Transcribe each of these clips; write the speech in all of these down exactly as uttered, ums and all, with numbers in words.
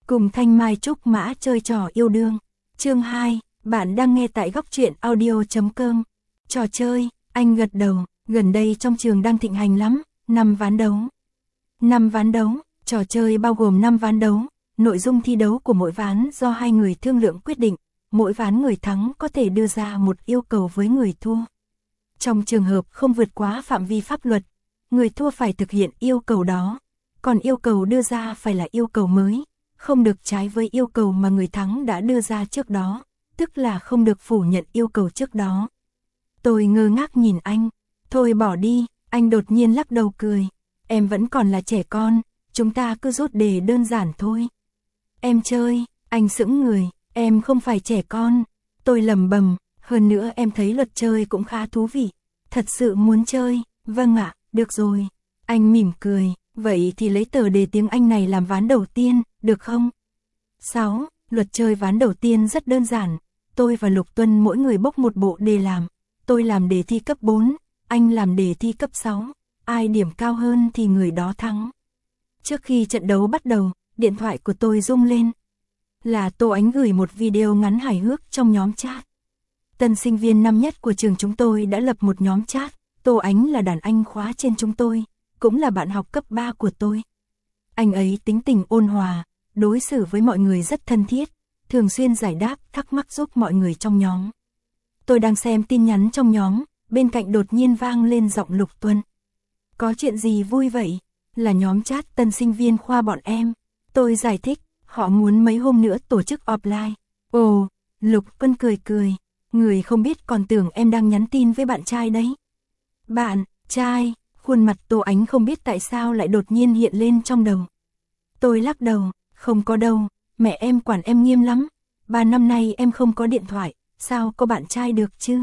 Cùng Thanh Mai Trúc Mã chơi trò yêu đương. Chương hai, bạn đang nghe tại góc truyện audio chấm com. Trò chơi, anh gật đầu, gần đây trong trường đang thịnh hành lắm, năm ván đấu. năm ván đấu, trò chơi bao gồm năm ván đấu, nội dung thi đấu của mỗi ván do hai người thương lượng quyết định, mỗi ván người thắng có thể đưa ra một yêu cầu với người thua. Trong trường hợp không vượt quá phạm vi pháp luật, người thua phải thực hiện yêu cầu đó, còn yêu cầu đưa ra phải là yêu cầu mới, không được trái với yêu cầu mà người thắng đã đưa ra trước đó, tức là không được phủ nhận yêu cầu trước đó. Tôi ngơ ngác nhìn anh, thôi bỏ đi, anh đột nhiên lắc đầu cười, em vẫn còn là trẻ con, chúng ta cứ rút đề đơn giản thôi. Em chơi, anh sững người, em không phải trẻ con, tôi lẩm bẩm, hơn nữa em thấy luật chơi cũng khá thú vị, thật sự muốn chơi, vâng ạ, được rồi. Anh mỉm cười, vậy thì lấy tờ đề tiếng Anh này làm ván đầu tiên, được không? sáu. Luật chơi ván đầu tiên rất đơn giản, tôi và Lục Tuân mỗi người bốc một bộ đề làm, tôi làm đề thi cấp bốn, anh làm đề thi cấp sáu, ai điểm cao hơn thì người đó thắng. Trước khi trận đấu bắt đầu, điện thoại của tôi rung lên. Là Tô Ánh gửi một video ngắn hài hước trong nhóm chat. Tân sinh viên năm nhất của trường chúng tôi đã lập một nhóm chat, Tô Ánh là đàn anh khóa trên chúng tôi, cũng là bạn học cấp ba của tôi. Anh ấy tính tình ôn hòa, đối xử với mọi người rất thân thiết, thường xuyên giải đáp thắc mắc giúp mọi người trong nhóm. Tôi đang xem tin nhắn trong nhóm, bên cạnh đột nhiên vang lên giọng Lục Tuân. Có chuyện gì vui vậy? Là nhóm chat tân sinh viên khoa bọn em. Tôi giải thích, họ muốn mấy hôm nữa tổ chức offline. Ồ, Lục Tuân cười cười, người không biết còn tưởng em đang nhắn tin với bạn trai đấy. Bạn, trai, khuôn mặt Tô Ánh không biết tại sao lại đột nhiên hiện lên trong đầu. Tôi lắc đầu, không có đâu, mẹ em quản em nghiêm lắm, ba năm nay em không có điện thoại, sao có bạn trai được chứ?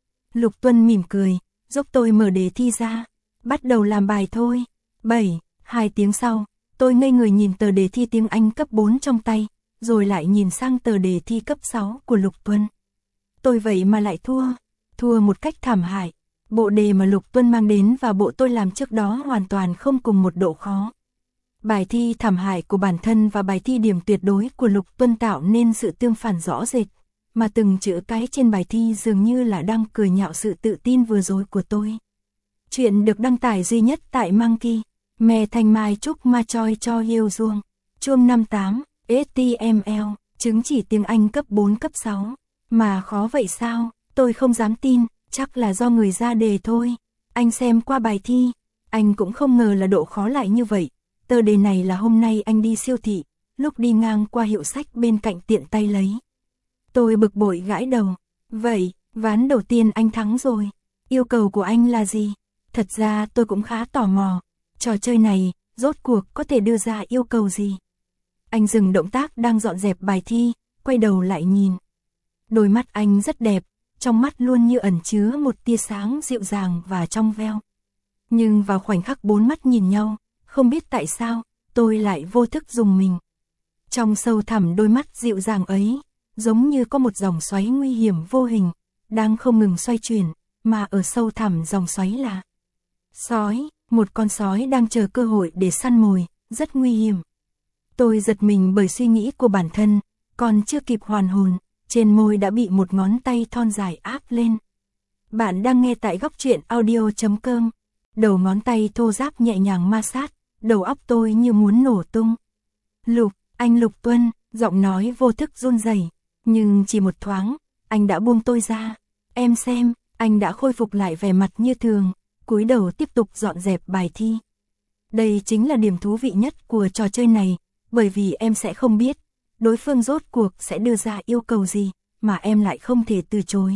Lục Tuân mỉm cười, giúp tôi mở đề thi ra, bắt đầu làm bài thôi. bảy. Hai tiếng sau, tôi ngây người nhìn tờ đề thi tiếng Anh cấp bốn trong tay, rồi lại nhìn sang tờ đề thi cấp sáu của Lục Tuân. Tôi vậy mà lại thua, thua một cách thảm hại. Bộ đề mà Lục Tuân mang đến và bộ tôi làm trước đó hoàn toàn không cùng một độ khó. Bài thi thảm hại của bản thân và bài thi điểm tuyệt đối của Lục Tuân tạo nên sự tương phản rõ rệt, mà từng chữ cái trên bài thi dường như là đang cười nhạo sự tự tin vừa rồi của tôi. Chuyện được đăng tải duy nhất tại Monkey, Mẹ Thanh Mai Trúc Ma Choi cho Hiêu Duông, Chuông năm tám, ếch ti em eo, chứng chỉ tiếng Anh cấp bốn cấp sáu. Mà khó vậy sao? Tôi không dám tin, chắc là do người ra đề thôi. Anh xem qua bài thi, anh cũng không ngờ là độ khó lại như vậy. Tờ đề này là hôm nay anh đi siêu thị, lúc đi ngang qua hiệu sách bên cạnh tiện tay lấy. Tôi bực bội gãi đầu. Vậy, ván đầu tiên anh thắng rồi. Yêu cầu của anh là gì? Thật ra tôi cũng khá tò mò. Trò chơi này, rốt cuộc có thể đưa ra yêu cầu gì? Anh dừng động tác đang dọn dẹp bài thi, quay đầu lại nhìn. Đôi mắt anh rất đẹp, trong mắt luôn như ẩn chứa một tia sáng dịu dàng và trong veo. Nhưng vào khoảnh khắc bốn mắt nhìn nhau, không biết tại sao, tôi lại vô thức rùng mình. Trong sâu thẳm đôi mắt dịu dàng ấy, giống như có một dòng xoáy nguy hiểm vô hình, đang không ngừng xoay chuyển, mà ở sâu thẳm dòng xoáy là sói, một con sói đang chờ cơ hội để săn mồi, rất nguy hiểm. Tôi giật mình bởi suy nghĩ của bản thân, còn chưa kịp hoàn hồn, trên môi đã bị một ngón tay thon dài áp lên. Bạn đang nghe tại góc truyện audio chấm com. Đầu ngón tay thô ráp nhẹ nhàng ma sát, đầu óc tôi như muốn nổ tung. Lục, anh Lục Tuân, giọng nói vô thức run rẩy, nhưng chỉ một thoáng, anh đã buông tôi ra. Em xem, anh đã khôi phục lại vẻ mặt như thường, cúi đầu tiếp tục dọn dẹp bài thi. Đây chính là điểm thú vị nhất của trò chơi này, bởi vì em sẽ không biết, đối phương rốt cuộc sẽ đưa ra yêu cầu gì, mà em lại không thể từ chối.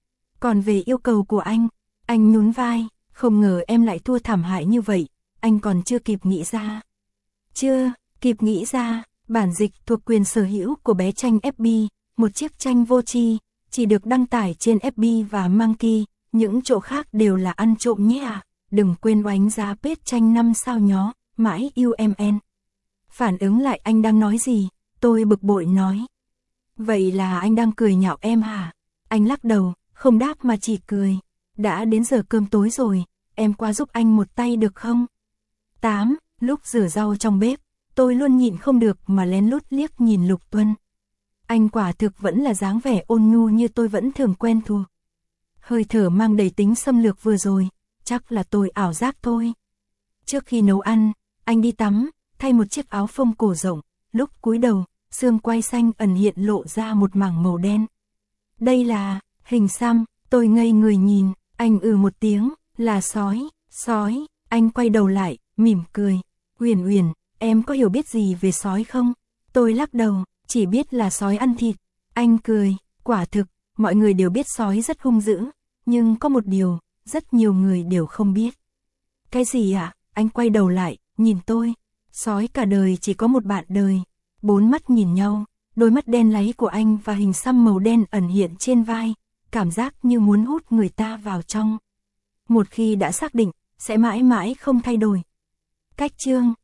Còn về yêu cầu của anh, anh nhún vai, không ngờ em lại thua thảm hại như vậy, anh còn chưa kịp nghĩ ra. Chưa, kịp nghĩ ra, bản dịch thuộc quyền sở hữu của bé tranh ép bê, một chiếc tranh vô tri, chỉ được đăng tải trên ép bê và Monkey, những chỗ khác đều là ăn trộm nhé à, đừng quên oánh giá page tranh năm sao nhó, mãi yêu em en. Phản ứng lại anh đang nói gì, tôi bực bội nói. Vậy là anh đang cười nhạo em hả? Anh lắc đầu, không đáp mà chỉ cười. Đã đến giờ cơm tối rồi, em qua giúp anh một tay được không? tám. Lúc rửa rau trong bếp, Tôi luôn nhịn không được mà lén lút liếc nhìn Lục Tuân. Anh quả thực vẫn là dáng vẻ ôn nhu như tôi vẫn thường quen thuộc. Hơi thở mang đầy tính xâm lược vừa rồi, chắc là tôi ảo giác thôi. Trước khi nấu ăn, anh đi tắm, thay một chiếc áo phông cổ rộng, lúc cúi đầu, xương quai xanh ẩn hiện lộ ra một mảng màu đen. Đây là Hình xăm. Tôi ngây người nhìn, anh ừ một tiếng, là sói, sói. Anh quay đầu lại, mỉm cười. Uyển Uyển, em có hiểu biết gì về sói không? Tôi lắc đầu, chỉ biết là sói ăn thịt. Anh cười, quả thực, mọi người đều biết sói rất hung dữ, nhưng có một điều, rất nhiều người đều không biết. Cái gì ạ? À? Anh quay đầu lại, nhìn tôi. Sói cả đời chỉ có một bạn đời. Bốn mắt nhìn nhau, đôi mắt đen láy của anh và hình xăm màu đen ẩn hiện trên vai, cảm giác như muốn hút người ta vào trong. Một khi đã xác định, sẽ mãi mãi không thay đổi. Cách chương